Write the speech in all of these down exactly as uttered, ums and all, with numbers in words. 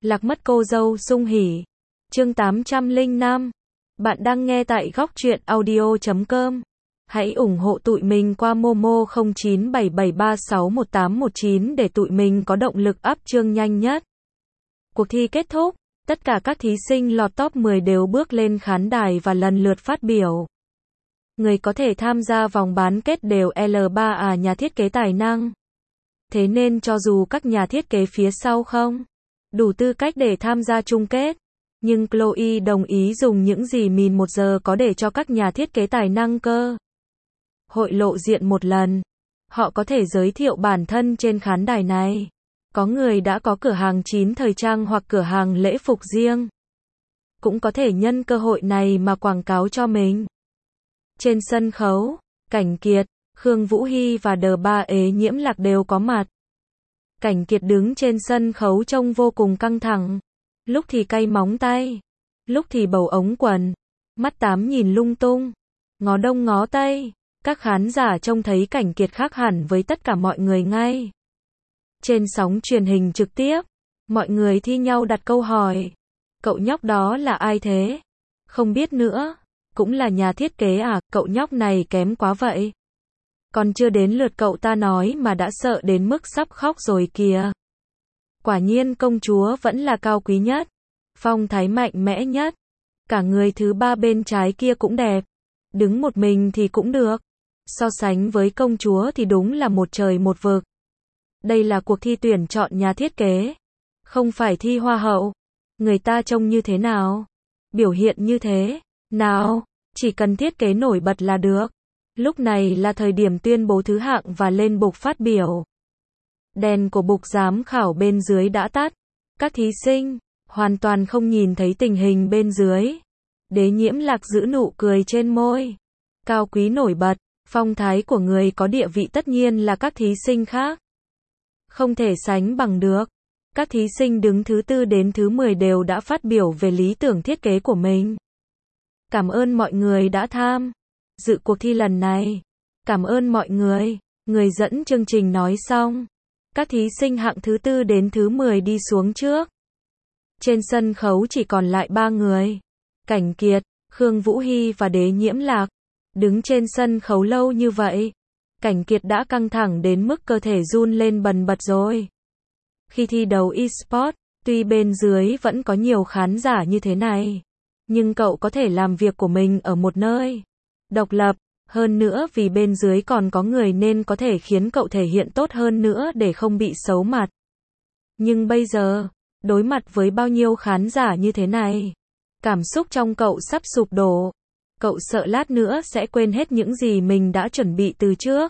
Lạc mất cô dâu sung hỉ. Chương tám trăm lẻ năm. Bạn đang nghe tại góc truyện audio chấm com. Hãy ủng hộ tụi mình qua Momo không chín bảy bảy ba sáu một tám một chín để tụi mình có động lực up chương nhanh nhất. Cuộc thi kết thúc, tất cả các thí sinh lọt top mười đều bước lên khán đài và lần lượt phát biểu. Người có thể tham gia vòng bán kết đều L ba à nhà thiết kế tài năng. Thế nên cho dù các nhà thiết kế phía sau không đủ tư cách để tham gia chung kết, nhưng Chloe đồng ý dùng những gì mình một giờ có để cho các nhà thiết kế tài năng cơ hội lộ diện một lần. Họ có thể giới thiệu bản thân trên khán đài này. Có người đã có cửa hàng chín thời trang hoặc cửa hàng lễ phục riêng, cũng có thể nhân cơ hội này mà quảng cáo cho mình. Trên sân khấu, Cảnh Kiệt, Khương Vũ Hy và Đờ Ba Ế Nhiễm Lạc đều có mặt. Cảnh Kiệt đứng trên sân khấu trông vô cùng căng thẳng. Lúc thì cay móng tay, lúc thì bầu ống quần, mắt tám nhìn lung tung, ngó đông ngó tây. Các khán giả trông thấy Cảnh Kiệt khác hẳn với tất cả mọi người ngay. Trên sóng truyền hình trực tiếp, mọi người thi nhau đặt câu hỏi. Cậu nhóc đó là ai thế? Không biết nữa. Cũng là nhà thiết kế à? Cậu nhóc này kém quá vậy. Còn chưa đến lượt cậu ta nói mà đã sợ đến mức sắp khóc rồi kìa. Quả nhiên công chúa vẫn là cao quý nhất, phong thái mạnh mẽ nhất. Cả người thứ ba bên trái kia cũng đẹp. Đứng một mình thì cũng được. So sánh với công chúa thì đúng là một trời một vực. Đây là cuộc thi tuyển chọn nhà thiết kế, không phải thi hoa hậu. Người ta trông như thế nào, biểu hiện như thế nào, chỉ cần thiết kế nổi bật là được. Lúc này là thời điểm tuyên bố thứ hạng và lên bục phát biểu. Đèn của bục giám khảo bên dưới đã tắt. Các thí sinh hoàn toàn không nhìn thấy tình hình bên dưới. Đế Nhiễm Lạc giữ nụ cười trên môi. Cao quý nổi bật, phong thái của người có địa vị tất nhiên là các thí sinh khác không thể sánh bằng được. Các thí sinh đứng thứ tư đến thứ mười đều đã phát biểu về lý tưởng thiết kế của mình. Cảm ơn mọi người đã tham dự cuộc thi lần này. Cảm ơn mọi người. Người dẫn chương trình nói xong, các thí sinh hạng thứ tư đến thứ mười đi xuống trước. Trên sân khấu chỉ còn lại ba người. Cảnh Kiệt, Khương Vũ Hy và Đế Nhiễm Lạc. Đứng trên sân khấu lâu như vậy, Cảnh Kiệt đã căng thẳng đến mức cơ thể run lên bần bật rồi. Khi thi đấu e-sport, tuy bên dưới vẫn có nhiều khán giả như thế này, nhưng cậu có thể làm việc của mình ở một nơi độc lập. Hơn nữa vì bên dưới còn có người nên có thể khiến cậu thể hiện tốt hơn nữa để không bị xấu mặt. Nhưng bây giờ, đối mặt với bao nhiêu khán giả như thế này, cảm xúc trong cậu sắp sụp đổ. Cậu sợ lát nữa sẽ quên hết những gì mình đã chuẩn bị từ trước.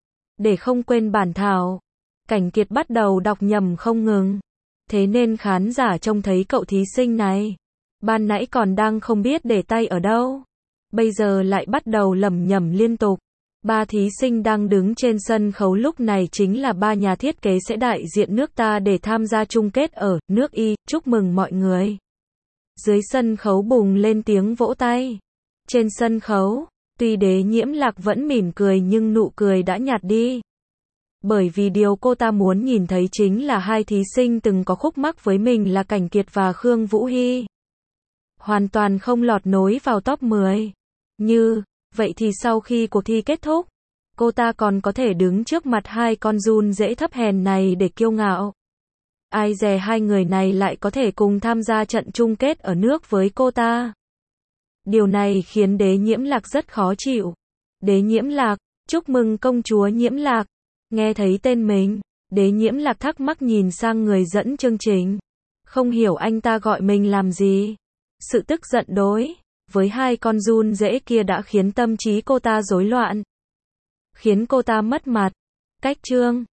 Để không quên bản thảo, Cảnh Kiệt bắt đầu đọc nhầm không ngừng. Thế nên khán giả trông thấy cậu thí sinh này, ban nãy còn đang không biết để tay ở đâu, bây giờ lại bắt đầu lẩm nhẩm liên tục. Ba thí sinh đang đứng trên sân khấu lúc này chính là ba nhà thiết kế sẽ đại diện nước ta để tham gia chung kết ở nước Y. Chúc mừng mọi người. Dưới sân khấu bùng lên tiếng vỗ tay. Trên sân khấu, tuy Đế Nhiễm Lạc vẫn mỉm cười nhưng nụ cười đã nhạt đi. Bởi vì điều cô ta muốn nhìn thấy chính là hai thí sinh từng có khúc mắc với mình là Cảnh Kiệt và Khương Vũ Hy. Hoàn toàn không lọt nối vào top mười. Như vậy thì sau khi cuộc thi kết thúc, cô ta còn có thể đứng trước mặt hai con giun dễ thấp hèn này để kiêu ngạo. Ai dè hai người này lại có thể cùng tham gia trận chung kết ở nước với cô ta. Điều này khiến Đế Nhiễm Lạc rất khó chịu. Đế Nhiễm Lạc, chúc mừng công chúa Nhiễm Lạc. Nghe thấy tên mình, Đế Nhiễm Lạc thắc mắc nhìn sang người dẫn chương trình. Không hiểu anh ta gọi mình làm gì. Sự tức giận đối với hai con giun dễ kia đã khiến tâm trí cô ta rối loạn, khiến cô ta mất mặt. Cách chương